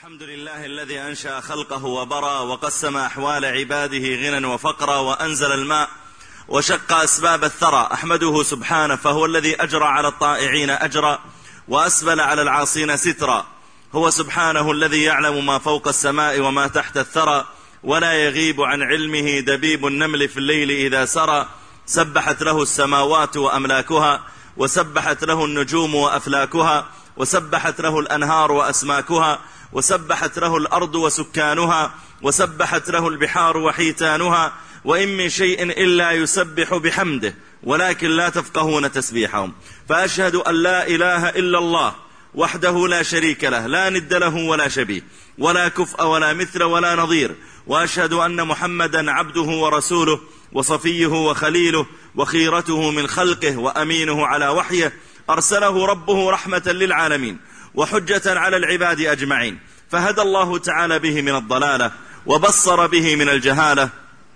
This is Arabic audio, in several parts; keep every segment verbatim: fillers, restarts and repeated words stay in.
الحمد لله الذي أنشأ خلقه وبرى وقسم أحوال عباده غنى وفقرا وأنزل الماء وشق أسباب الثرى. أحمده سبحانه فهو الذي أجرى على الطائعين أجرا وأسبل على العاصين سترا. هو سبحانه الذي يعلم ما فوق السماء وما تحت الثرى، ولا يغيب عن علمه دبيب النمل في الليل إذا سرى. سبحت له السماوات وأملاكها، وسبحت له النجوم وأفلاكها، وسبحت له الأنهار وأسماكها، وسبحت له الأرض وسكانها، وسبحت له البحار وحيتانها. وإن من شيء إلا يسبح بحمده ولكن لا تفقهون تسبيحهم. فأشهد أن لا إله إلا الله وحده لا شريك له، لا ند له ولا شبيه، ولا كفء ولا مثل ولا نظير. وأشهد أن محمدا عبده ورسوله وصفيه وخليله وخيرته من خلقه وأمينه على وحيه. أرسله ربه رحمة للعالمين وحجة على العباد أجمعين، فهدى الله تعالى به من الضلالة، وبصر به من الجهالة،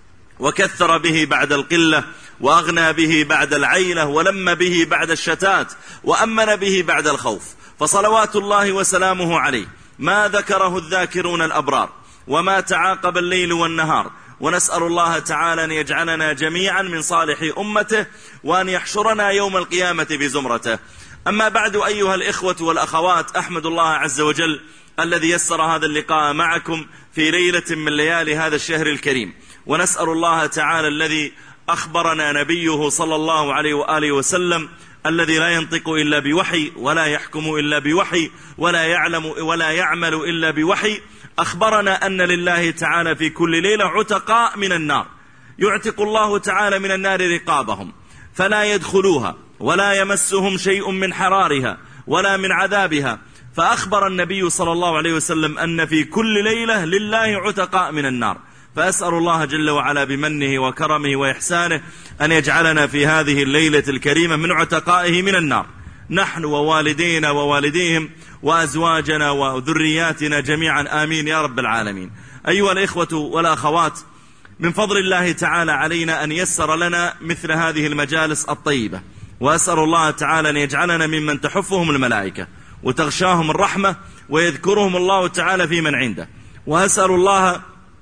وكثر به بعد القلة، وأغنى به بعد العيلة، ولم به بعد الشتات، وأمن به بعد الخوف. فصلوات الله وسلامه عليه ما ذكره الذاكرون الأبرار، وما تعاقب الليل والنهار. ونسأل الله تعالى أن يجعلنا جميعا من صالح أمته، وأن يحشرنا يوم القيامة بزمرته. أما بعد أيها الإخوة والأخوات، أحمد الله عز وجل الذي يسر هذا اللقاء معكم في ليلة من ليالي هذا الشهر الكريم. ونسأل الله تعالى الذي أخبرنا نبيه صلى الله عليه وآله وسلم، الذي لا ينطق إلا بوحي، ولا يحكم إلا بوحي، ولا يعلم ولا يعمل إلا بوحي، أخبرنا أن لله تعالى في كل ليلة عتقاء من النار، يعتق الله تعالى من النار رقابهم فلا يدخلوها ولا يمسهم شيء من حرارها ولا من عذابها. فأخبر النبي صلى الله عليه وسلم أن في كل ليلة لله عتقاء من النار. فأسأل الله جل وعلا بمنه وكرمه وإحسانه أن يجعلنا في هذه الليلة الكريمة من عتقائه من النار، نحن ووالدينا ووالديهم وأزواجنا وذرياتنا جميعا، آمين يا رب العالمين. أيها الإخوة والأخوات، من فضل الله تعالى علينا أن يسر لنا مثل هذه المجالس الطيبة، وأسأل الله تعالى أن يجعلنا ممن تحفهم الملائكة وتغشاهم الرحمة ويذكرهم الله تعالى في من عنده. وأسأل الله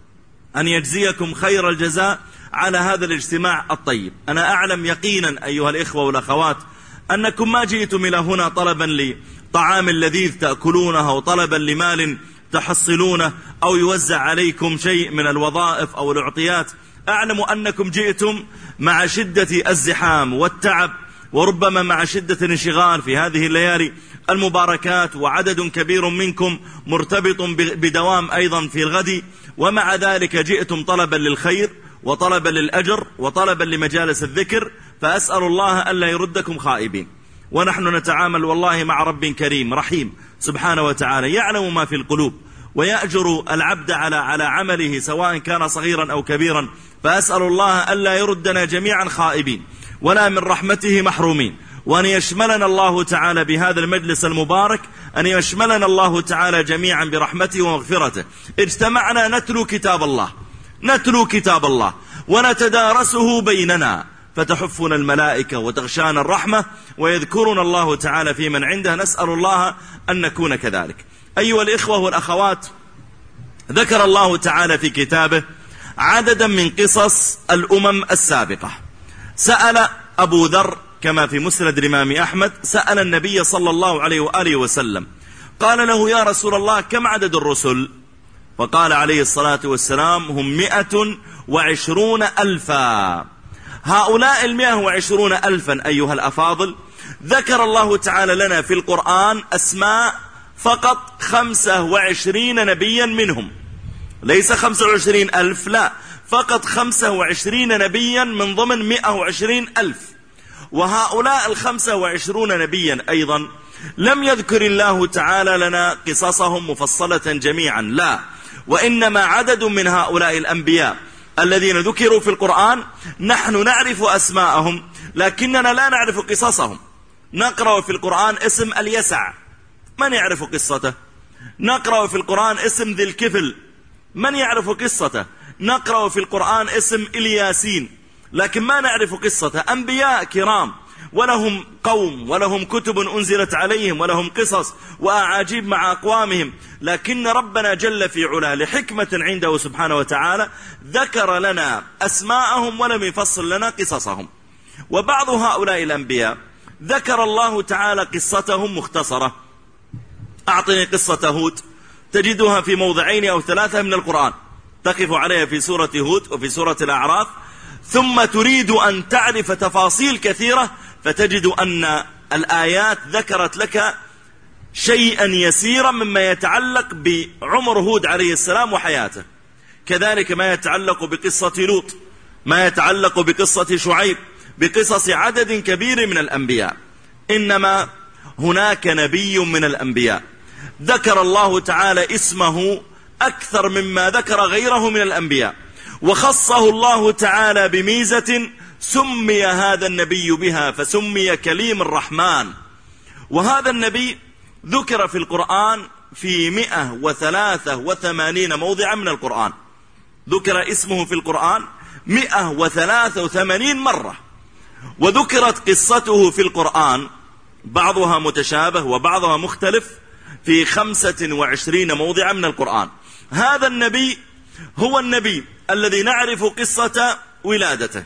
أن يجزيكم خير الجزاء على هذا الاجتماع الطيب. أنا أعلم يقينا أيها الإخوة والأخوات أنكم ما جئتم إلى هنا طلبا لطعام لذيذ تأكلونه، أو طلبا لمال تحصلونه، أو يوزع عليكم شيء من الوظائف أو الأعطيات. أعلم أنكم جئتم مع شدة الزحام والتعب، وربما مع شدة الانشغال في هذه الليالي المباركات، وعدد كبير منكم مرتبط بدوام أيضا في الغد. ومع ذلك جئتم طلبا للخير وطلبا للأجر وطلبا لمجالس الذكر. فأسأل الله ألا يردكم خائبين. ونحن نتعامل والله مع رب كريم رحيم سبحانه وتعالى، يعلم ما في القلوب ويأجر العبد على على عمله سواء كان صغيرا أو كبيرا. فأسأل الله ألا يردنا جميعا خائبين ولا من رحمته محرومين، وأن يشملنا الله تعالى بهذا المجلس المبارك، أن يشملنا الله تعالى جميعا برحمته ومغفرته. اجتمعنا نتلو كتاب الله نتلو كتاب الله ونتدارسه بيننا، فتحفنا الملائكة وتغشانا الرحمة ويذكرنا الله تعالى في من عنده. نسأل الله أن نكون كذلك. أيها الإخوة والأخوات، ذكر الله تعالى في كتابه عددا من قصص الأمم السابقة. سأل أبو ذر كما في مسند الإمام أحمد، سأل النبي صلى الله عليه وآله وسلم، قال له: يا رسول الله، كم عدد الرسل؟ فقال عليه الصلاة والسلام: هم مئة وعشرون ألفا. هؤلاء المئة وعشرون ألفا أيها الأفاضل، ذكر الله تعالى لنا في القرآن أسماء فقط خمسة وعشرين نبيا منهم، ليس خمسة وعشرين ألف، لا، فقط خمسة وعشرين نبيا من ضمن مئة وعشرين ألف. وهؤلاء الخمسة وعشرون نبيا أيضا لم يذكر الله تعالى لنا قصصهم مفصلة جميعا، لا، وإنما عدد من هؤلاء الأنبياء الذين ذكروا في القرآن نحن نعرف أسماءهم لكننا لا نعرف قصصهم. نقرأ في القرآن اسم اليسع، من يعرف قصته؟ نقرأ في القرآن اسم ذي الكفل، من يعرف قصته؟ نقرأ في القرآن اسم إلياسين، لكن ما نعرف قصته. أنبياء كرام ولهم قوم ولهم كتب أنزلت عليهم ولهم قصص وأعاجيب مع أقوامهم، لكن ربنا جل في علاه لحكمة عنده سبحانه وتعالى ذكر لنا أسماءهم ولم يفصل لنا قصصهم. وبعض هؤلاء الأنبياء ذكر الله تعالى قصتهم مختصرة. أعطني قصة هود، تجدها في موضعين أو ثلاثة من القرآن، تقف عليها في سورة هود وفي سورة الأعراف، ثم تريد أن تعرف تفاصيل كثيرة فتجد أن الآيات ذكرت لك شيئا يسيرا مما يتعلق بعمر هود عليه السلام وحياته، كذلك ما يتعلق بقصة لوط، ما يتعلق بقصة شعيب، بقصص عدد كبير من الأنبياء. إنما هناك نبي من الأنبياء ذكر الله تعالى اسمه أكثر مما ذكر غيره من الأنبياء، وخصه الله تعالى بميزة سمي هذا النبي بها، فسمي كليم الرحمن. وهذا النبي ذكر في القرآن في مئة وثلاثة وثمانين موضعا من القرآن، ذكر اسمه في القرآن مئة وثلاثة وثمانين مرة، وذكرت قصته في القرآن بعضها متشابه وبعضها مختلف في خمسة وعشرين موضعا من القرآن. هذا النبي هو النبي الذي نعرف قصة ولادته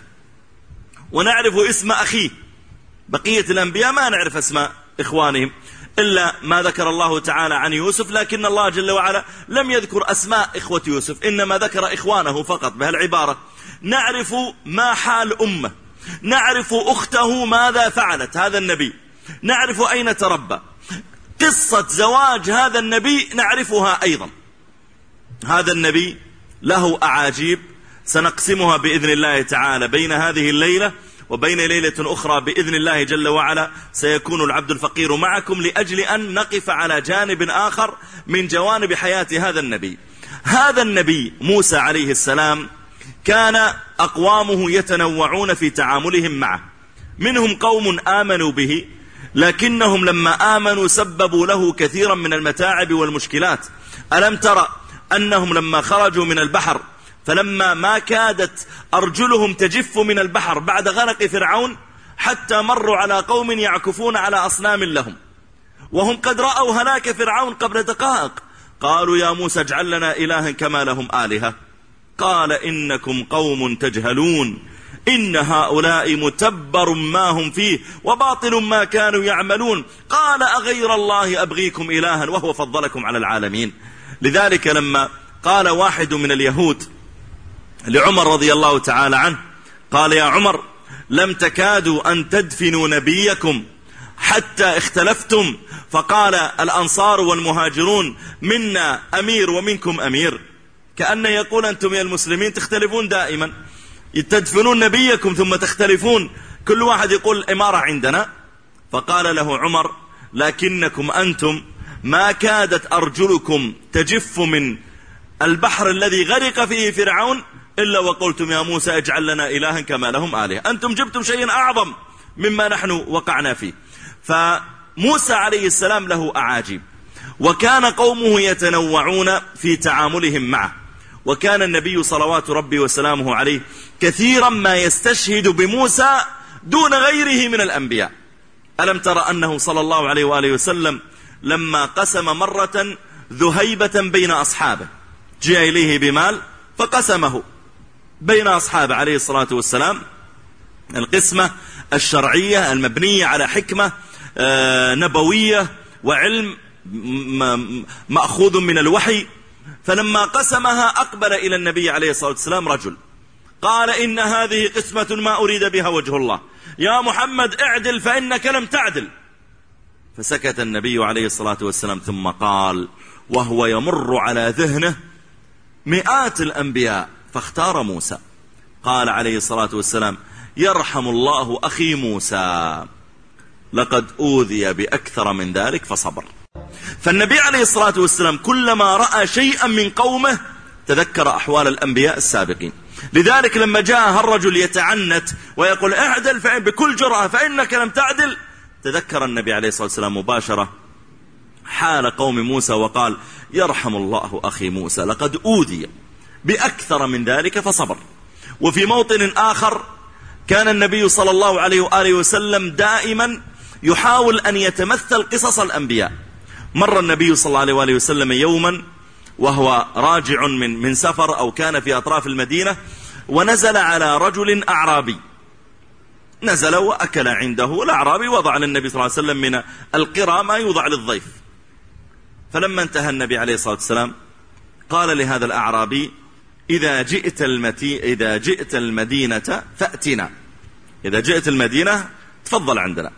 ونعرف اسم أخيه، بقية الأنبياء ما نعرف اسماء إخوانهم إلا ما ذكر الله تعالى عن يوسف، لكن الله جل وعلا لم يذكر أسماء إخوة يوسف، إنما ذكر إخوانه فقط بهالعبارة. نعرف ما حال أمه، نعرف أخته ماذا فعلت، هذا النبي نعرف أين تربى، قصة زواج هذا النبي نعرفها أيضا. هذا النبي له أعاجيب سنقسمها بإذن الله تعالى بين هذه الليلة وبين ليلة أخرى بإذن الله جل وعلا. سيكون العبد الفقير معكم لأجل أن نقف على جانب آخر من جوانب حياة هذا النبي. هذا النبي موسى عليه السلام كان أقوامه يتنوعون في تعاملهم معه، منهم قوم آمنوا به لكنهم لما آمنوا سببوا له كثيرا من المتاعب والمشكلات. ألم ترى أنهم لما خرجوا من البحر فلما ما كادت أرجلهم تجف من البحر بعد غرق فرعون حتى مروا على قوم يعكفون على أصنام لهم وهم قد رأوا هلاك فرعون قبل دقائق، قالوا يا موسى اجعل لنا إلها كما لهم آلهة، قال إنكم قوم تجهلون إن هؤلاء متبر ما هم فيه وباطل ما كانوا يعملون، قال أغير الله أبغيكم إلها وهو فضلكم على العالمين. لذلك لما قال واحد من اليهود لعمر رضي الله تعالى عنه، قال يا عمر لم تكادوا أن تدفنوا نبيكم حتى اختلفتم، فقال الأنصار والمهاجرون منا أمير ومنكم أمير، كأن يقول أنتم يا المسلمين تختلفون دائما، تدفنون نبيكم ثم تختلفون، كل واحد يقول الإمارة عندنا. فقال له عمر لكنكم أنتم ما كادت أرجلكم تجف من البحر الذي غرق فيه فرعون إلا وقلتم يا موسى اجعل لنا إلها كما لهم آلهة، أنتم جبتم شيئا أعظم مما نحن وقعنا فيه. فموسى عليه السلام له أعاجيب، وكان قومه يتنوعون في تعاملهم معه، وكان النبي صلوات ربي وسلامه عليه كثيرا ما يستشهد بموسى دون غيره من الأنبياء. ألم ترى أنه صلى الله عليه وآله وسلم لما قسم مرة ذهيبة بين أصحابه، جاء إليه بمال فقسمه بين أصحابه عليه الصلاة والسلام، القسمة الشرعية المبنية على حكمة نبوية وعلم مأخوذ من الوحي. فلما قسمها أقبل إلى النبي عليه الصلاة والسلام رجل قال إن هذه قسمة ما أريد بها وجه الله، يا محمد اعدل فإنك لم تعدل. فسكت النبي عليه الصلاة والسلام ثم قال وهو يمر على ذهنه مئات الأنبياء فاختار موسى، قال عليه الصلاة والسلام يرحم الله أخي موسى لقد أوذي بأكثر من ذلك فصبر. فالنبي عليه الصلاة والسلام كلما رأى شيئا من قومه تذكر أحوال الأنبياء السابقين. لذلك لما جاء الرجل يتعنت ويقول اعدل فإن بكل جرأة فإنك لم تعدل، تذكر النبي عليه الصلاة والسلام مباشرة حال قوم موسى وقال يرحم الله أخي موسى لقد أوذي بأكثر من ذلك فصبر. وفي موطن آخر كان النبي صلى الله عليه وآله وسلم دائما يحاول أن يتمثل قصص الأنبياء. مر النبي صلى الله عليه وآله وسلم يوما وهو راجع من من سفر أو كان في أطراف المدينة، ونزل على رجل أعرابي، نزل وأكل عنده. الأعرابي وضع للنبي صلى الله عليه وسلم من القرى ما يوضع للضيف. فلما انتهى النبي عليه الصلاة والسلام قال لهذا الأعرابي: إذا جئت المتي إذا جئت المدينة فأتنا، إذا جئت المدينة تفضل عندنا.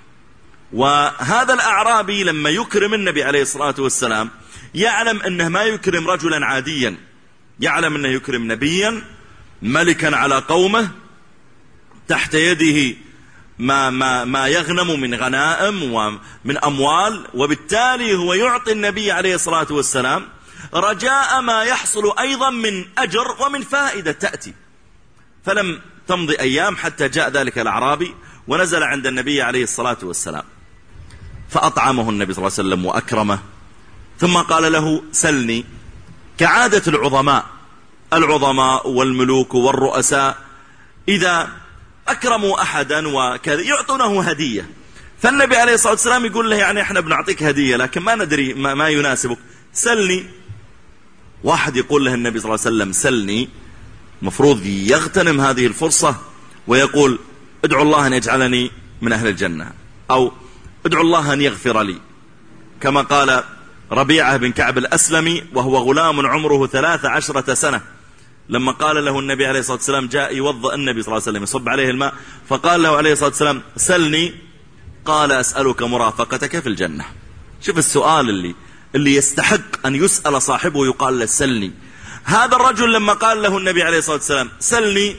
وهذا الأعرابي لما يكرم النبي عليه الصلاة والسلام يعلم أنه ما يكرم رجلا عاديا، يعلم أنه يكرم نبيا ملكا على قومه، تحت يده ما, ما, ما يغنم من غنائم ومن أموال، وبالتالي هو يعطي النبي عليه الصلاة والسلام رجاء ما يحصل أيضا من أجر ومن فائدة تأتي. فلم تمضي أيام حتى جاء ذلك الأعرابي ونزل عند النبي عليه الصلاة والسلام، فأطعمه النبي صلى الله عليه وسلم وأكرمه، ثم قال له: سلني. كعادة العظماء العظماء والملوك والرؤساء إذا أكرموا أحدا وكذا يعطونه هدية، فالنبي عليه الصلاة والسلام يقول له: يعني احنا بنعطيك هدية لكن ما ندري ما, ما يناسبك، سلني. واحد يقول له النبي صلى الله عليه وسلم: سلني، مفروض يغتنم هذه الفرصة ويقول: ادعو الله أن يجعلني من أهل الجنة، أو ادعو الله أن يغفر لي، كما قال ربيعة بن كعب الأسلمي وهو غلام عمره ثلاث عشرة سنة، لما قال له النبي عليه الصلاة والسلام، جاء يوضأ النبي صلى الله عليه وسلم يصب عليه الماء، فقال له عليه الصلاة والسلام: سلني. قال: أسألك مرافقتك في الجنة. شوف السؤال اللي اللي يستحق أن يسأل صاحبه يقال له: سلني. هذا الرجل لما قال له النبي عليه الصلاة والسلام: سلني،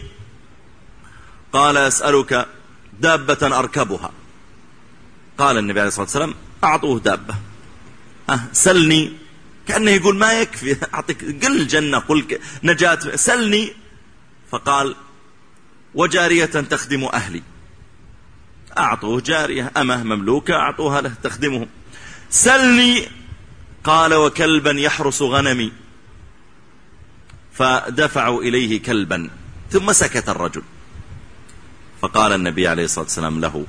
قال: أسألك دابة أركبها. قال النبي عليه الصلاة والسلام: أعطوه دابة. أه سلني، كأنه يقول ما يكفي أعطيك، قل الجنة، قل نجاة، سلني. فقال: وجارية تخدم أهلي. أعطوه جارية أمه مملوكة أعطوها له تخدمهم. سلني، قال: وكلبا يحرس غنمي. فدفعوا إليه كلبا، ثم سكت الرجل. فقال النبي عليه الصلاة والسلام له: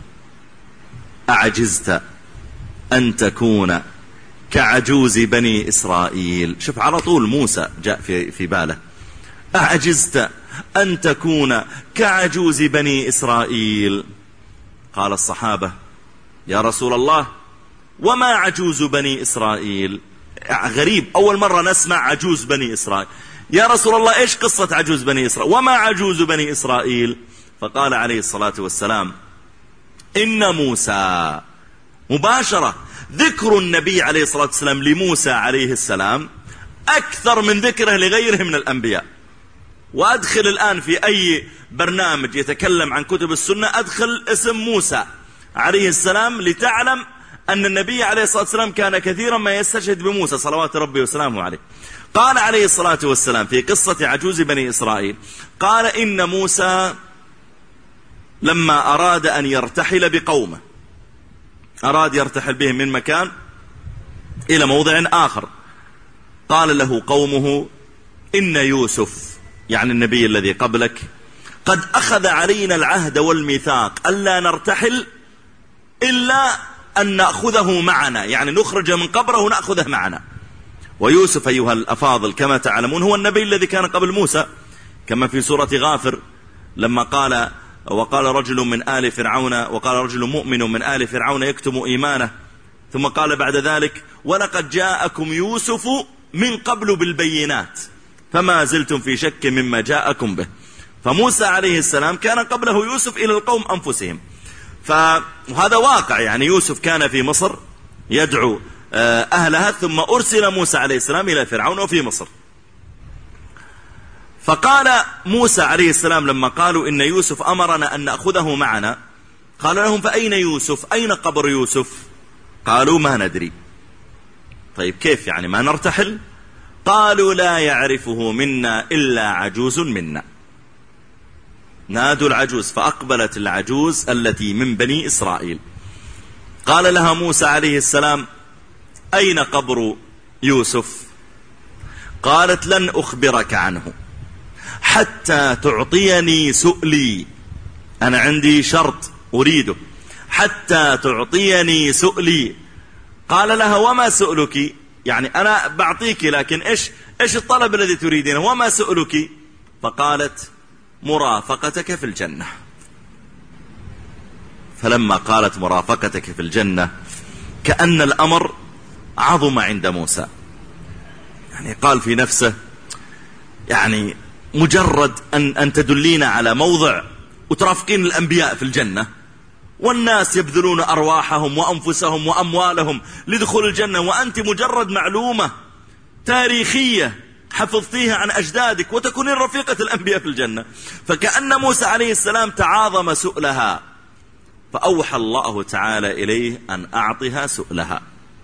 أعجزت أن تكون كعجوز بني إسرائيل. شوف على طول موسى جاء في, في باله: أعجزت أن تكون كعجوز بني إسرائيل. قال الصحابة: يا رسول الله، وما عجوز بني إسرائيل؟ غريب، أول مرة نسمع عجوز بني إسرائيل. يا رسول الله إيش قصة عجوز بني إسرائيل؟ وما عجوز بني إسرائيل؟ فقال عليه الصلاة والسلام: إن موسى، مباشرة ذكر النبي عليه الصلاة والسلام لموسى عليه السلام أكثر من ذكره لغيره من الأنبياء. وأدخل الآن في أي برنامج يتكلم عن كتب السنة أدخل اسم موسى عليه السلام لتعلم أن النبي عليه الصلاة والسلام كان كثيرا ما يستشهد بموسى صلوات ربي وسلامه عليه. قال عليه الصلاة والسلام في قصة عجوز بني إسرائيل، قال: إن موسى لما أراد أن يرتحل بقومه، أراد يرتحل بهم من مكان إلى موضع آخر، قال له قومه: إن يوسف، يعني النبي الذي قبلك، قد أخذ علينا العهد والميثاق ألا نرتحل إلا أن نأخذه معنا، يعني نخرج من قبره ونأخذه معنا. ويوسف أيها الأفاضل كما تعلمون هو النبي الذي كان قبل موسى، كما في سورة غافر لما قال: وقال رجل من آل فرعون وقال رجل مؤمن من آل فرعون يكتم إيمانه، ثم قال بعد ذلك: ولقد جاءكم يوسف من قبل بالبينات فما زلتم في شك مما جاءكم به. فموسى عليه السلام كان قبله يوسف إلى القوم أنفسهم، فهذا واقع. يعني يوسف كان في مصر يدعو أهلها، ثم أرسل موسى عليه السلام إلى فرعون وفي مصر. فقال موسى عليه السلام لما قالوا إن يوسف أمرنا أن نأخذه معنا، قال لهم: فأين يوسف؟ أين قبر يوسف؟ قالوا: ما ندري. طيب كيف يعني ما نرتحل؟ قالوا: لا يعرفه منا إلا عجوز منا. نادوا العجوز، فأقبلت العجوز التي من بني إسرائيل. قال لها موسى عليه السلام: أين قبر يوسف؟ قالت: لن أخبرك عنه حتى تعطيني سؤلي. أنا عندي شرط أريده حتى تعطيني سؤلي. قال لها وما سؤلك؟ يعني أنا بعطيك لكن إيش إيش الطلب الذي تريدينه؟ وما سؤلك؟ فقالت مرافقتك في الجنة. فلما قالت مرافقتك في الجنة كأن الأمر عظم عند موسى، يعني قال في نفسه يعني مجرد أن, أن تدلين على موضع وترافقين الأنبياء في الجنة والناس يبذلون أرواحهم وأنفسهم وأموالهم لدخول الجنة، وأنت مجرد معلومة تاريخية حفظتيها عن أجدادك وتكونين رفيقة الأنبياء في الجنة. فكأن موسى عليه السلام تعاظم سؤلها، فأوحى الله تعالى إليه أن أعطها سؤلها،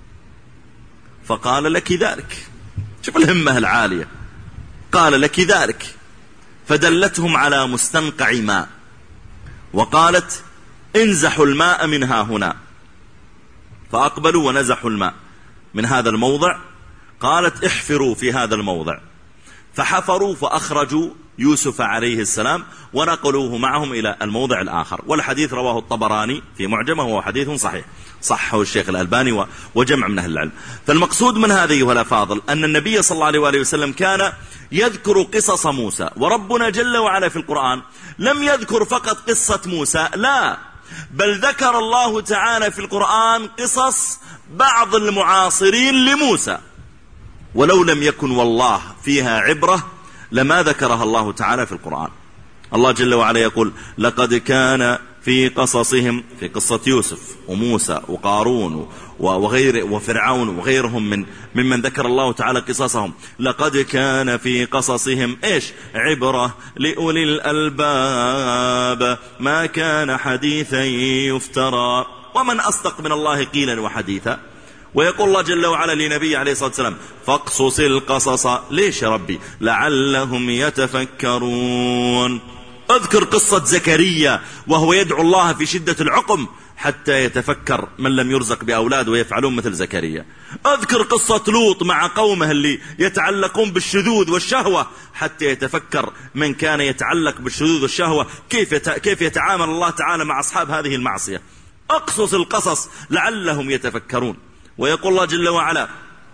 فقال لك ذلك. شوف الهمة العالية، قال لك ذلك. فدلتهم على مستنقع ماء وقالت انزحوا الماء منها هنا، فأقبلوا ونزحوا الماء من هذا الموضع. قالت احفروا في هذا الموضع، فحفروا فأخرجوا يوسف عليه السلام ونقلوه معهم إلى الموضع الآخر. والحديث رواه الطبراني في معجمه وهو حديث صحيح، صحه الشيخ الألباني وجمع من أهل العلم. فالمقصود من هذه أيها الأفاضل أن النبي صلى الله عليه وآله وسلم كان يذكر قصص موسى، وربنا جل وعلا في القرآن لم يذكر فقط قصة موسى، لا، بل ذكر الله تعالى في القرآن قصص بعض المعاصرين لموسى، ولو لم يكن والله فيها عبرة لما ذكرها الله تعالى في القرآن. الله جل وعلا يقول لقد كان في قصصهم، في قصة يوسف وموسى وقارون وغير وفرعون وغيرهم من ممن ذكر الله تعالى قصصهم، لقد كان في قصصهم إيش عبرة لأولي الألباب ما كان حديثا يفترى ومن أصدق من الله قيلا وحديثا. ويقول الله جل وعلا لنبي عليه الصلاة والسلام فاقصص القصص، ليش يا ربي؟ لعلهم يتفكرون. اذكر قصة زكريا وهو يدعو الله في شدة العقم حتى يتفكر من لم يرزق بأولاد ويفعلون مثل زكريا. اذكر قصة لوط مع قومه اللي يتعلقون بالشذوذ والشهوة حتى يتفكر من كان يتعلق بالشذوذ والشهوة كيف كيف يتعامل الله تعالى مع أصحاب هذه المعصية. اقصص القصص لعلهم يتفكرون. ويقول الله جل وعلا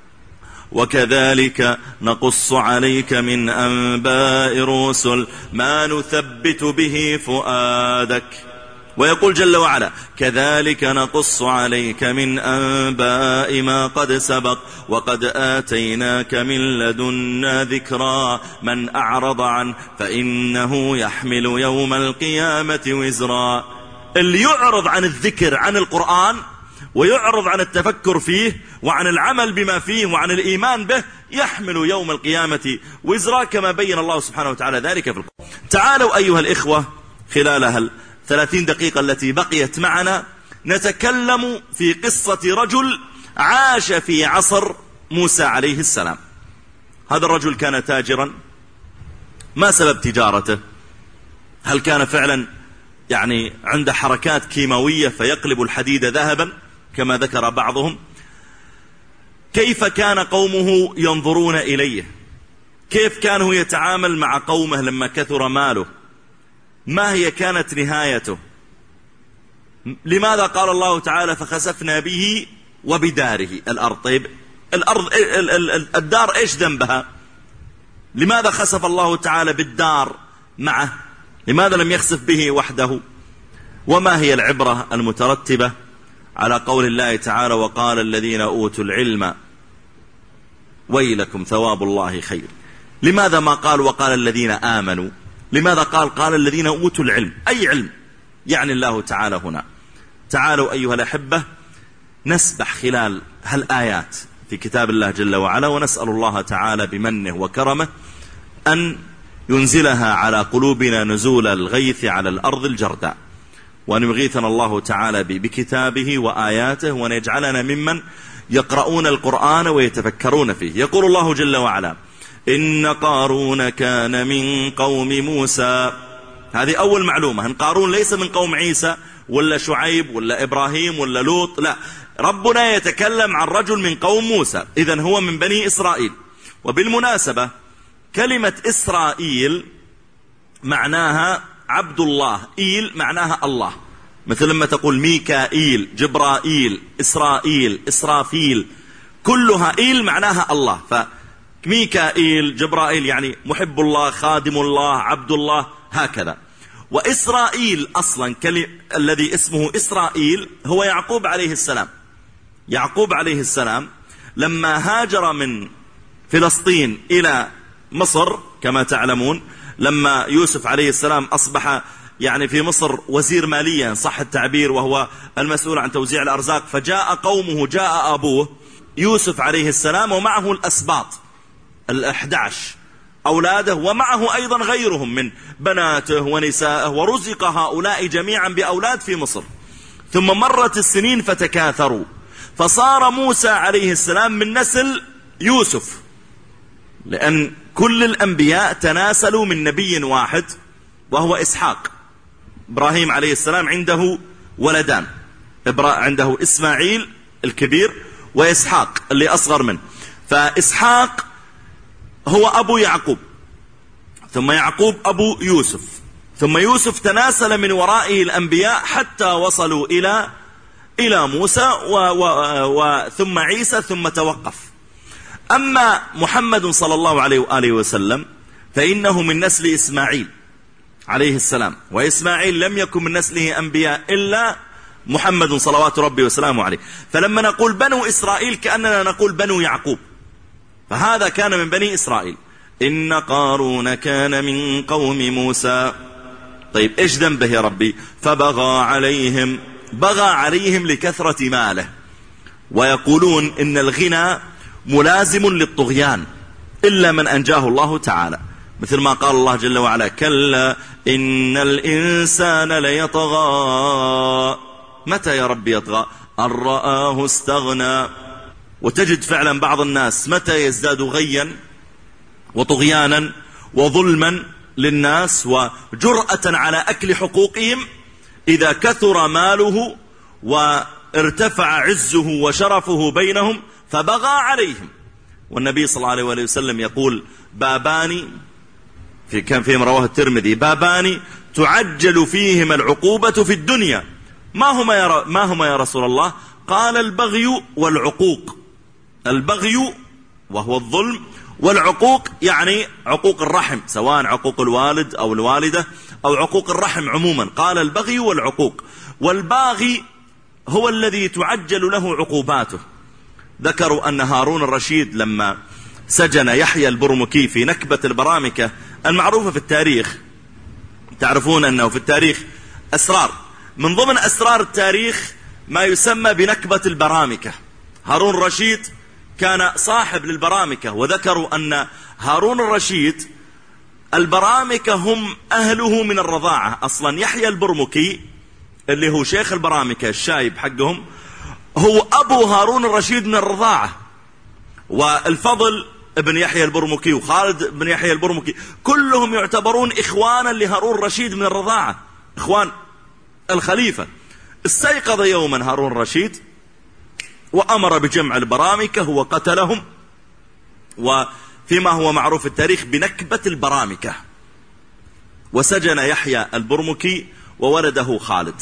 وكذلك نقص عليك من أنباء الرسل ما نثبت به فؤادك. ويقول جل وعلا كذلك نقص عليك من أنباء ما قد سبق وقد آتيناك من لدنا ذكرا من أعرض عنه فإنه يحمل يوم القيامة وزرا. اللي يعرض عن الذكر عن القرآن ويعرض عن التفكر فيه وعن العمل بما فيه وعن الإيمان به يحمل يوم القيامة وزرا كما بين الله سبحانه وتعالى ذلك في القرآن. تعالوا أيها الإخوة خلال الثلاثين دقيقة التي بقيت معنا نتكلم في قصة رجل عاش في عصر موسى عليه السلام. هذا الرجل كان تاجرا. ما سبب تجارته؟ هل كان فعلا يعني عنده حركات كيماوية فيقلب الحديد ذهبا كما ذكر بعضهم؟ كيف كان قومه ينظرون إليه؟ كيف كان هو يتعامل مع قومه لما كثر ماله؟ ما هي كانت نهايته؟ لماذا قال الله تعالى فخسفنا به وبداره الأرض؟ طيب الأرض الدار إيش ذنبها؟ لماذا خسف الله تعالى بالدار معه؟ لماذا لم يخسف به وحده؟ وما هي العبرة المترتبة على قول الله تعالى وقال الذين أوتوا العلم ويلكم ثواب الله خير؟ لماذا ما قال وقال الذين آمنوا؟ لماذا قال قال الذين أوتوا العلم؟ أي علم يعني الله تعالى هنا؟ تعالوا أيها الأحبة نسبح خلال هالآيات في كتاب الله جل وعلا ونسأل الله تعالى بمنه وكرمه أن ينزلها على قلوبنا نزول الغيث على الأرض الجرداء، وأن يغيثنا الله تعالى بكتابه وآياته وأن يجعلنا ممن يقرؤون القرآن ويتفكرون فيه. يقول الله جل وعلا إن قارون كان من قوم موسى. هذه أول معلومة، أن قارون ليس من قوم عيسى ولا شعيب ولا إبراهيم ولا لوط، لا، ربنا يتكلم عن رجل من قوم موسى، إذن هو من بني إسرائيل. وبالمناسبة كلمة إسرائيل معناها عبد الله، إيل معناها الله، مثل لما تقول ميكائيل، جبرائيل، إسرائيل، إسرافيل، كلها إيل معناها الله. فميكائيل جبرائيل يعني محب الله، خادم الله، عبد الله، هكذا. وإسرائيل أصلا كلمة الذي اسمه إسرائيل هو يعقوب عليه السلام. يعقوب عليه السلام لما هاجر من فلسطين إلى مصر كما تعلمون، لما يوسف عليه السلام أصبح يعني في مصر وزير مالية صح التعبير، وهو المسؤول عن توزيع الأرزاق، فجاء قومه، جاء أبوه يوسف عليه السلام ومعه الأسباط الأحد عشر أولاده، ومعه أيضا غيرهم من بناته ونسائه، ورزق هؤلاء جميعا بأولاد في مصر. ثم مرت السنين فتكاثروا، فصار موسى عليه السلام من نسل يوسف، لأن كل الأنبياء تناسلوا من نبي واحد وهو إسحاق. إبراهيم عليه السلام عنده ولدان، عنده إسماعيل الكبير وإسحاق اللي أصغر منه، فإسحاق هو أبو يعقوب، ثم يعقوب أبو يوسف، ثم يوسف تناسل من ورائه الأنبياء حتى وصلوا إلى إلى موسى و و و ثم عيسى، ثم توقف. أما محمد صلى الله عليه وآله وسلم فإنه من نسل إسماعيل عليه السلام، وإسماعيل لم يكن من نسله أنبياء إلا محمد صلوات ربي وسلامه عليه. فلما نقول بنو إسرائيل كأننا نقول بنو يعقوب، فهذا كان من بني إسرائيل. إن قارون كان من قوم موسى. طيب إيش ذنبه يا ربي؟ فبغى عليهم، بغى عليهم لكثرة ماله، ويقولون إن الغنى ملازم للطغيان إلا من أنجاه الله تعالى، مثل ما قال الله جل وعلا: كلا إن الإنسان ليطغى. متى يا ربي يطغى؟ أن رآه استغنى. وتجد فعلا بعض الناس متى يزداد غيا وطغيانا وظلما للناس وجرأة على أكل حقوقهم إذا كثر ماله وارتفع عزه وشرفه بينهم فبغى عليهم. والنبي صلى الله عليه وسلم يقول: بابان، في كان فيهم رواه الترمذي: بابان تعجل فيهما العقوبة في الدنيا، ما هما يا ما هما يا رسول الله؟ قال: البغي والعقوق. البغي وهو الظلم، والعقوق يعني عقوق الرحم، سواء عقوق الوالد أو الوالدة أو عقوق الرحم عموما. قال: البغي والعقوق. والباغي هو الذي تعجل له عقوباته. ذكروا أن هارون الرشيد لما سجن يحيى البرمكي في نكبة البرامكة المعروفة في التاريخ، تعرفون أنه في التاريخ أسرار، من ضمن أسرار التاريخ ما يسمى بنكبة البرامكة. هارون الرشيد كان صاحب للبرامكة، وذكروا أن هارون الرشيد البرامكة هم أهله من الرضاعة. أصلا يحيى البرمكي اللي هو شيخ البرامكة الشايب حقهم هو أبو هارون الرشيد من الرضاعة، والفضل ابن يحيى البرمكي وخالد بن يحيى البرمكي كلهم يعتبرون إخوانا لهارون الرشيد من الرضاعة، إخوان الخليفة. استيقظ يوما هارون الرشيد وأمر بجمع البرامكة وقتلهم، وفيما هو معروف التاريخ بنكبة البرامكة. وسجن يحيى البرمكي وولده خالد.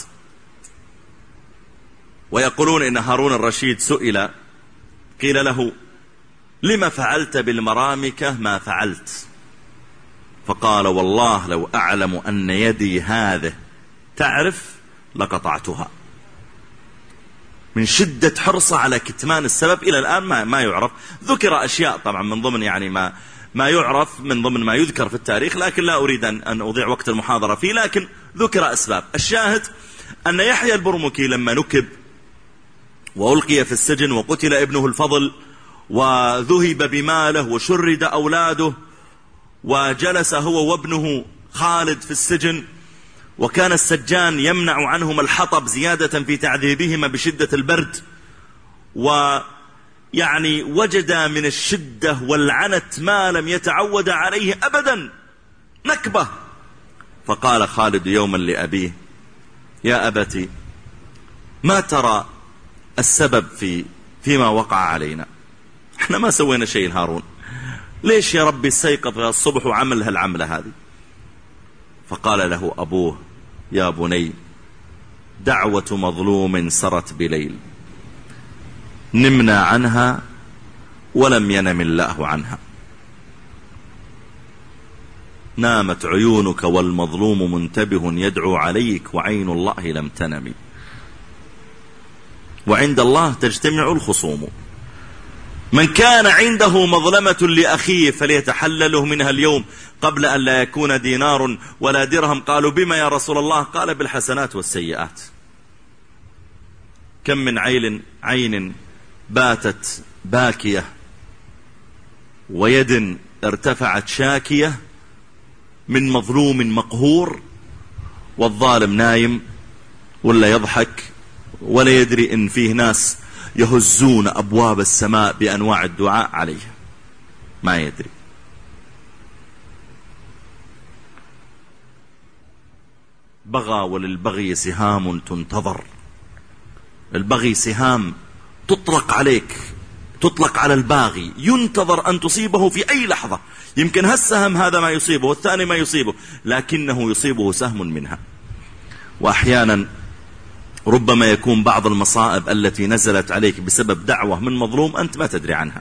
ويقولون إن هارون الرشيد سئل، قيل له: لما فعلت بالمرامكة ما فعلت؟ فقال: والله لو أعلم أن يدي هذه تعرف لقطعتها. من شدة حرصه على كتمان السبب إلى الآن ما, ما يعرف. ذكر أشياء طبعا من ضمن يعني ما, ما يعرف من ضمن ما يذكر في التاريخ، لكن لا أريد أن, أن أضيع وقت المحاضرة فيه، لكن ذكر أسباب. الشاهد أن يحيى البرمكي لما نكب وألقي في السجن وقتل ابنه الفضل وذهب بماله وشرد أولاده، وجلس هو وابنه خالد في السجن، وكان السجان يمنع عنهم الحطب زيادة في تعذيبهما بشدة البرد، ويعني وجد من الشدة والعنت ما لم يتعود عليه أبدا، نكبة. فقال خالد يوما لأبيه: يا أبتي، ما ترى السبب في فيما وقع علينا؟ احنا ما سوينا شيء هارون، ليش يا ربي استيقظ الصبح وعمل هالعملة هذه؟ فقال له أبوه: يا بني، دعوة مظلوم سرت بليل، نمنا عنها ولم ينم الله عنها. نامت عيونك والمظلوم منتبه يدعو عليك، وعين الله لم تنم. وعند الله تجتمع الخصوم. من كان عنده مظلمة لأخيه فليتحلله منها اليوم قبل أن لا يكون دينار ولا درهم. قالوا: بما يا رسول الله؟ قال: بالحسنات والسيئات. كم من عين عين باتت باكية، ويد ارتفعت شاكية من مظلوم مقهور، والظالم نايم ولا يضحك ولا يدري إن فيه ناس يهزون أبواب السماء بأنواع الدعاء عليه، ما يدري. بغى وللبغي سهام تنتظر. البغي سهام تطلق عليك، تطلق على الباغي، ينتظر أن تصيبه في أي لحظة. يمكن هالسهم هذا ما يصيبه والثاني ما يصيبه، لكنه يصيبه سهم منها. وأحيانا ربما يكون بعض المصائب التي نزلت عليك بسبب دعوة من مظلوم أنت ما تدري عنها.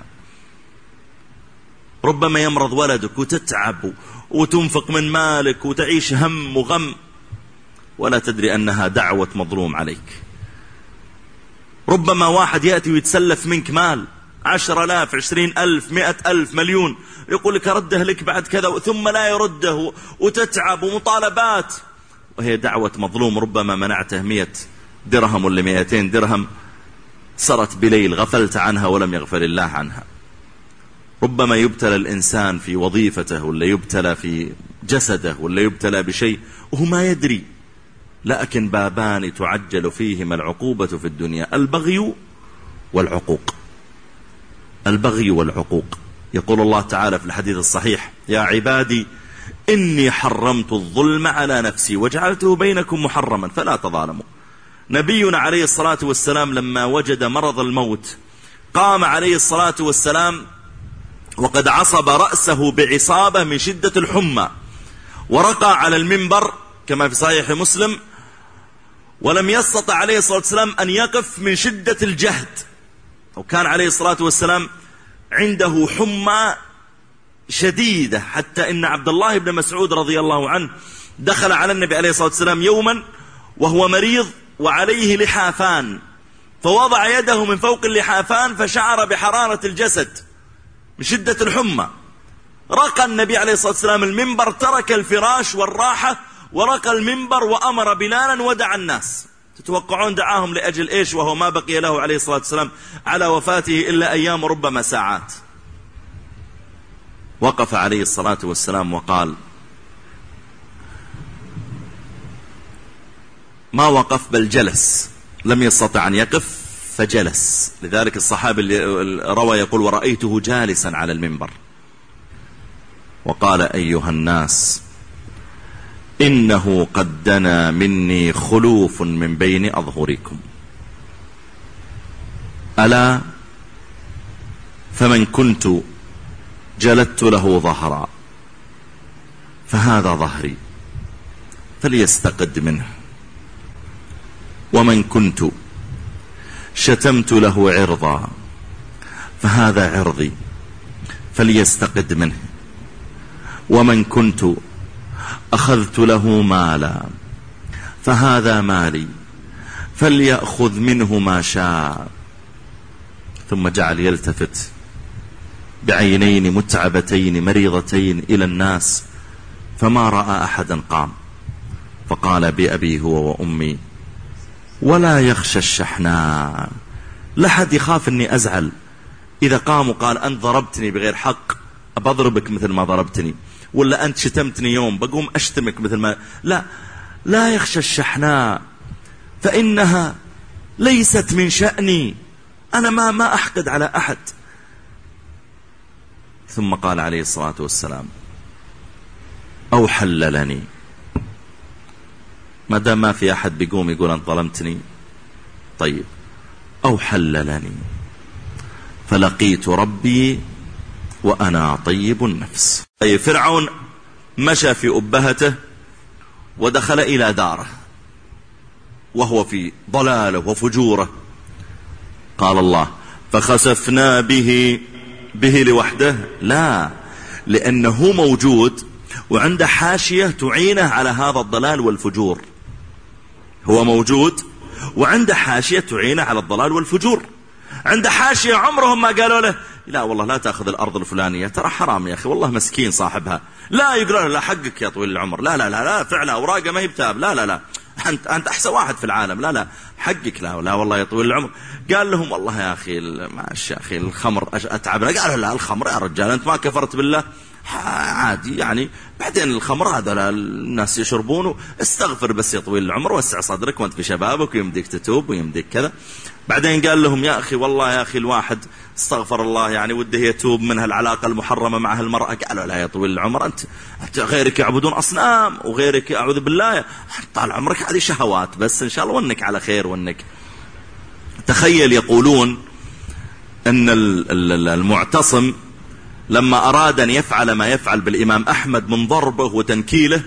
ربما يمرض ولدك وتتعب وتنفق من مالك وتعيش هم وغم ولا تدري أنها دعوة مظلوم عليك. ربما واحد يأتي ويتسلف منك مال عشر آلاف، عشرين ألف، مئة ألف، مليون، يقول لك أرده لك بعد كذا، ثم لا يرده وتتعب ومطالبات، وهي دعوة مظلوم. ربما منعته مئة درهم ولا مئتين درهم، سرت بليل غفلت عنها ولم يغفل الله عنها. ربما يبتلى الإنسان في وظيفته، ولا يبتلى في جسده، ولا يبتلى بشيء وهو ما يدري، لكن بابان تعجل فيهما العقوبة في الدنيا: البغي والعقوق. البغي والعقوق. يقول الله تعالى في الحديث الصحيح: يا عبادي إني حرمت الظلم على نفسي وجعلته بينكم محرما فلا تظالموا. نبينا عليه الصلاة والسلام لما وجد مرض الموت قام عليه الصلاة والسلام وقد عصب رأسه بعصابة من شدة الحمى، ورقى على المنبر كما في صحيح مسلم، ولم يستطع عليه الصلاة والسلام أن يقف من شدة الجهد. وكان عليه الصلاة والسلام عنده حمى شديدة، حتى إن عبد الله بن مسعود رضي الله عنه دخل على النبي عليه الصلاة والسلام يوما وهو مريض وعليه لحافان، فوضع يده من فوق اللحافان فشعر بحرارة الجسد من شدة الحمى. رقى النبي عليه الصلاة والسلام المنبر، ترك الفراش والراحة ورقى المنبر وأمر بلالا ودعا الناس. تتوقعون دعاهم لأجل إيش وهو ما بقي له عليه الصلاة والسلام على وفاته إلا أيام ربما ساعات؟ وقف عليه الصلاة والسلام وقال، ما وقف بل جلس، لم يستطع أن يقف فجلس. لذلك الصحابي اللي روى يقول: ورأيته جالسا على المنبر. وقال: أيها الناس، إنه قد دنا مني خلوف من بين أظهركم، ألا فمن كنت جلدت له ظهرا فهذا ظهري فليستقد منه، ومن كنت شتمت له عرضا فهذا عرضي فليستقد منه، ومن كنت أخذت له مالا فهذا مالي فليأخذ منه ما شاء. ثم جعل يلتفت بعينين متعبتين مريضتين إلى الناس، فما رأى أحدا قام، فقال: بأبي هو وأمي ولا يخشى الشحناء. لا حد يخاف أني أزعل إذا قام وقال: أنت ضربتني بغير حق بضربك مثل ما ضربتني، ولا أنت شتمتني يوم بقوم أشتمك مثل ما. لا لا يخشى الشحناء فإنها ليست من شأني، أنا ما ما أحقد على أحد. ثم قال عليه الصلاة والسلام: أو حللني، ما دام ما في أحد بيقوم يقول أنت ظلمتني، طيب أو حللني فلقيت ربي وأنا طيب النفس. أي فرعون مشى في أبهته ودخل إلى داره وهو في ضلاله وفجوره. قال الله فخسفنا به به لوحده؟ لا، لأنه موجود وعنده حاشية تعينه على هذا الضلال والفجور. هو موجود وعنده حاشية تعينه على الضلال والفجور. عنده حاشية عمرهم ما قالوا له لا والله لا تأخذ الأرض الفلانية، ترى حرام يا أخي، والله مسكين صاحبها. لا يقولون له لا حقك يا طويل العمر، لا لا لا لا فعلا أوراقه ما هي بتاب، لا لا لا أنت أنت أحسن واحد في العالم، لا لا حقك، لا لا والله يا طويل العمر. قال لهم والله يا أخي معلش يا أخي الخمر أتعبنا. قالوا لا الخمر يا رجال أنت ما كفرت بالله، عادي يعني، بعدين الخمر هذا الناس يشربونه، استغفر بس يا طويل العمر واسع صدرك وانت في شبابك ويمديك تتوب ويمديك كذا. بعدين قال لهم يا أخي والله يا أخي الواحد استغفر الله يعني وده يتوب من هالعلاقة المحرمة مع هالمرأة. قالوا لا يا طويل العمر أنت, أنت غيرك يعبدون أصنام وغيرك أعوذ بالله، طال عمرك هذه شهوات بس إن شاء الله وانك على خير وانك. تخيل يقولون أن المعتصم لما أراد أن يفعل ما يفعل بالإمام أحمد من ضربه وتنكيله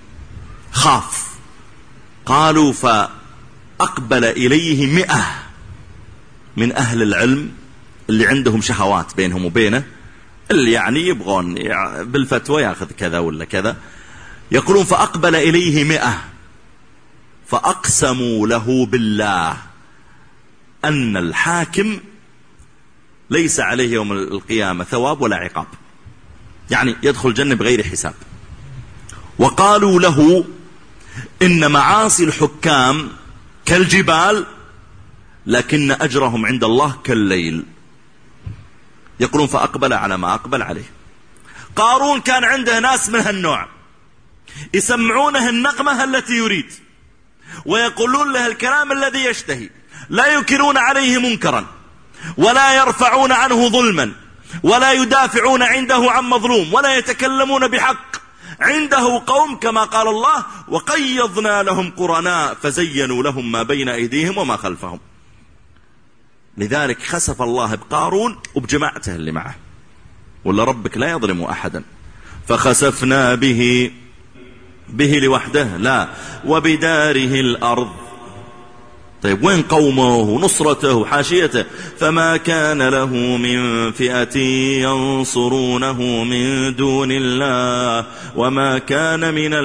خاف. قالوا فأقبل إليه مئة من أهل العلم اللي عندهم شهوات بينهم وبينه، اللي يعني يبغون بالفتوى يأخذ كذا ولا كذا. يقولون فأقبل إليه مئة فأقسموا له بالله أن الحاكم ليس عليه يوم القيامة ثواب ولا عقاب، يعني يدخل الجنة بغير حساب. وقالوا له إن معاصي الحكام كالجبال لكن أجرهم عند الله كالليل. يقولون فأقبل على ما أقبل عليه. قارون كان عنده ناس من هالنوع يسمعونه النغمة التي يريد ويقولون له الكلام الذي يشتهي، لا ينكرون عليه منكرا ولا يرفعون عنه ظلما ولا يدافعون عنده عن مظلوم ولا يتكلمون بحق. عنده قوم كما قال الله وقيضنا لهم قرناء فزينوا لهم ما بين أيديهم وما خلفهم. لذلك خسف الله بقارون وبجماعته اللي معه، ولا ربك لا يظلم أحدا. فخسفنا به به لوحده؟ لا، وبداره الأرض. طيب وين قومه ونصرته وحاشيته؟ فما كان له من فئة ينصرونه من دون الله وما كان من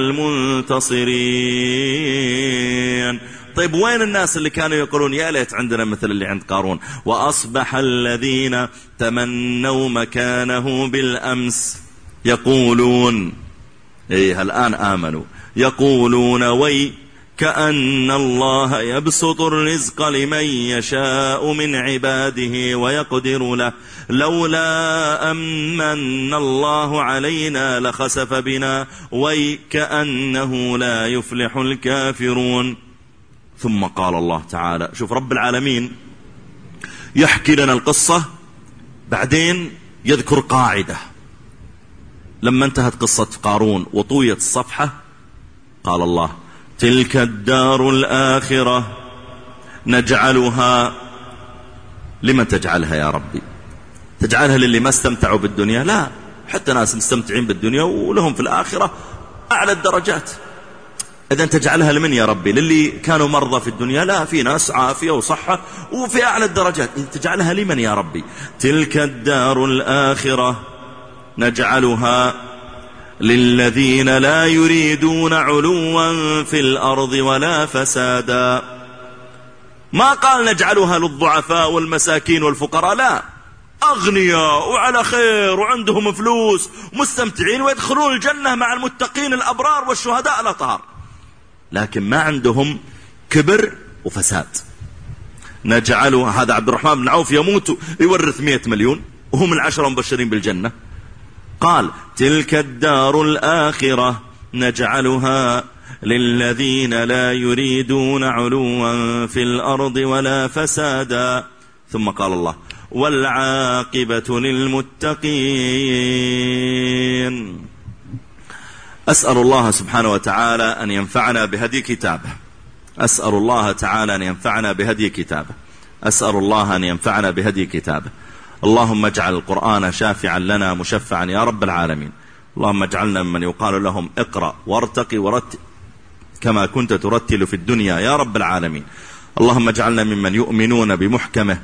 المنتصرين. طيب وين الناس اللي كانوا يقولون يا ليت عندنا مثل اللي عند قارون؟ وأصبح الذين تمنوا مكانه بالأمس يقولون، إيه الآن آمنوا، يقولون وي كأن الله يبسط الرزق لمن يشاء من عباده ويقدر له لولا أمن الله علينا لخسف بنا وكأنه لا يفلح الكافرون. ثم قال الله تعالى، شوف رب العالمين يحكي لنا القصة بعدين يذكر قاعدة. لما انتهت قصة قارون وطويت الصفحة قال الله تلك الدار الآخرة نجعلها لمن تجعلها يا ربي؟ تجعلها للي ما استمتعوا بالدنيا؟ لا، حتى ناس مستمتعين بالدنيا ولهم في الآخرة أعلى الدرجات. إذن تجعلها لمن يا ربي؟ للي كانوا مرضى في الدنيا؟ لا، في ناس عافية وصحة وفي أعلى الدرجات. تجعلها لمن يا ربي؟ تلك الدار الآخرة نجعلها للذين لا يريدون علوا في الأرض ولا فسادا. ما قال نجعلها للضعفاء والمساكين والفقراء، لا، أغنياء وعلى خير وعندهم فلوس مستمتعين ويدخلون الجنة مع المتقين الأبرار والشهداء الأطهار، لكن ما عندهم كبر وفساد. نجعلها، هذا عبد الرحمن بن عوف يموت يورث مئة مليون وهم العشرة مبشرين بالجنة. قال تلك الدار الآخرة نجعلها للذين لا يريدون علوا في الأرض ولا فسادا. ثم قال الله والعاقبة للمتقين. أسأل الله سبحانه وتعالى أن ينفعنا بهدي كتابه، أسأل الله تعالى أن ينفعنا بهدي كتابه، أسأل الله أن ينفعنا بهدي كتابه. اللهم اجعل القرآن شافعا لنا مشفعا يا رب العالمين. اللهم اجعلنا ممن يقال لهم اقرأ وارتقي ورتل كما كنت ترتل في الدنيا يا رب العالمين. اللهم اجعلنا ممن يؤمنون بمحكمه،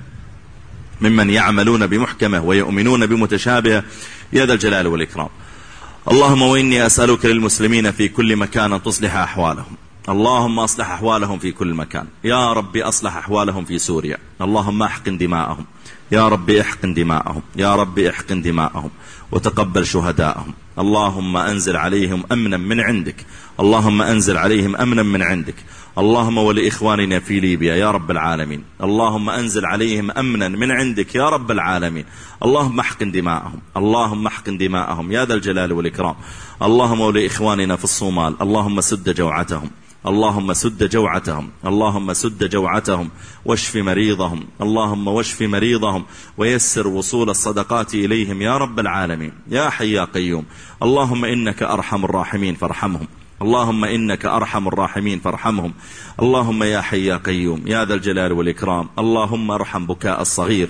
ممن يعملون بمحكمه ويؤمنون بمتشابهه يا ذا الجلال والإكرام. اللهم وإني أسألك للمسلمين في كل مكان أن تصلح أحوالهم. اللهم أصلح أحوالهم في كل مكان يا رب. أصلح أحوالهم في سوريا، اللهم احقن دماءهم يا رب، احقن دماءهم يا رب، احقن دماءهم وتقبل شهداءهم. اللهم أنزل عليهم أمنا من عندك، اللهم أنزل عليهم أمنا من عندك. اللهم ولإخواننا في ليبيا يا رب العالمين، اللهم أنزل عليهم أمنا من عندك يا رب العالمين. اللهم احقن دماءهم، اللهم احقن دماءهم يا ذا الجلال والإكرام. اللهم ولإخواننا في الصومال، اللهم سد جوعتهم، اللهم سد جوعتهم، اللهم سد جوعتهم واشف مريضهم، اللهم واشف مريضهم ويسر وصول الصدقات إليهم يا رب العالمين يا حي يا قيوم. اللهم إنك أرحم الراحمين فارحمهم، اللهم إنك أرحم الراحمين فارحمهم. اللهم يا حي يا قيوم يا ذا الجلال والإكرام. اللهم ارحم بكاء الصغير،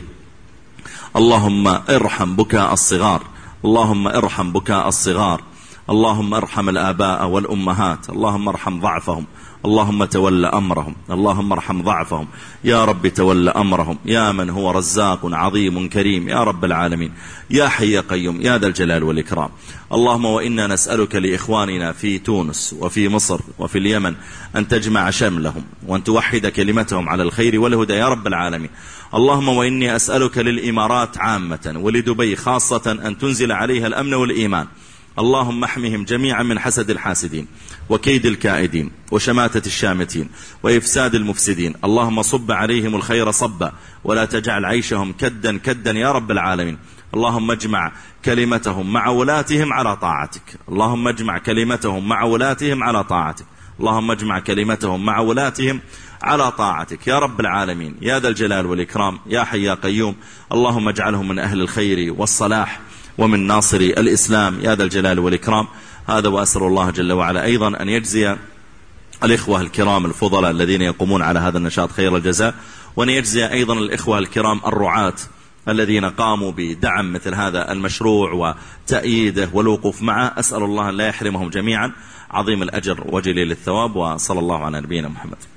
اللهم ارحم بكاء الصغار، اللهم ارحم بكاء الصغار. اللهم ارحم الآباء والأمهات، اللهم ارحم ضعفهم، اللهم تول أمرهم، اللهم ارحم ضعفهم يا رب، تول أمرهم يا من هو رزاق عظيم كريم يا رب العالمين يا حي يا قيوم يا ذا الجلال والإكرام. اللهم وإنا نسألك لإخواننا في تونس وفي مصر وفي اليمن أن تجمع شملهم وأن توحد كلمتهم على الخير والهدى يا رب العالمين. اللهم وإني أسألك للإمارات عامة ولدبي خاصة أن تنزل عليها الأمن والإيمان. اللهم احمهم جميعا من حسد الحاسدين وكيد الكائدين وشماتة الشامتين وإفساد المفسدين. اللهم صب عليهم الخير صبا ولا تجعل عيشهم كدا كدا يا رب العالمين. اللهم اجمع كلمتهم مع ولاتهم على طاعتك، اللهم اجمع كلمتهم مع ولاتهم على طاعتك، اللهم اجمع كلمتهم مع ولاتهم على طاعتك يا رب العالمين يا ذا الجلال والإكرام يا حي يا قيوم. اللهم اجعلهم من أهل الخير والصلاح ومن ناصري الإسلام يا ذا الجلال والإكرام. هذا وأسأل الله جل وعلا أيضا أن يجزي الإخوة الكرام الفضلاء الذين يقومون على هذا النشاط خير الجزاء، وأن يجزي أيضا الإخوة الكرام الرعاة الذين قاموا بدعم مثل هذا المشروع وتأييده والوقوف معه. أسأل الله أن لا يحرمهم جميعا عظيم الأجر وجليل الثواب، وصلى الله على نبينا محمد.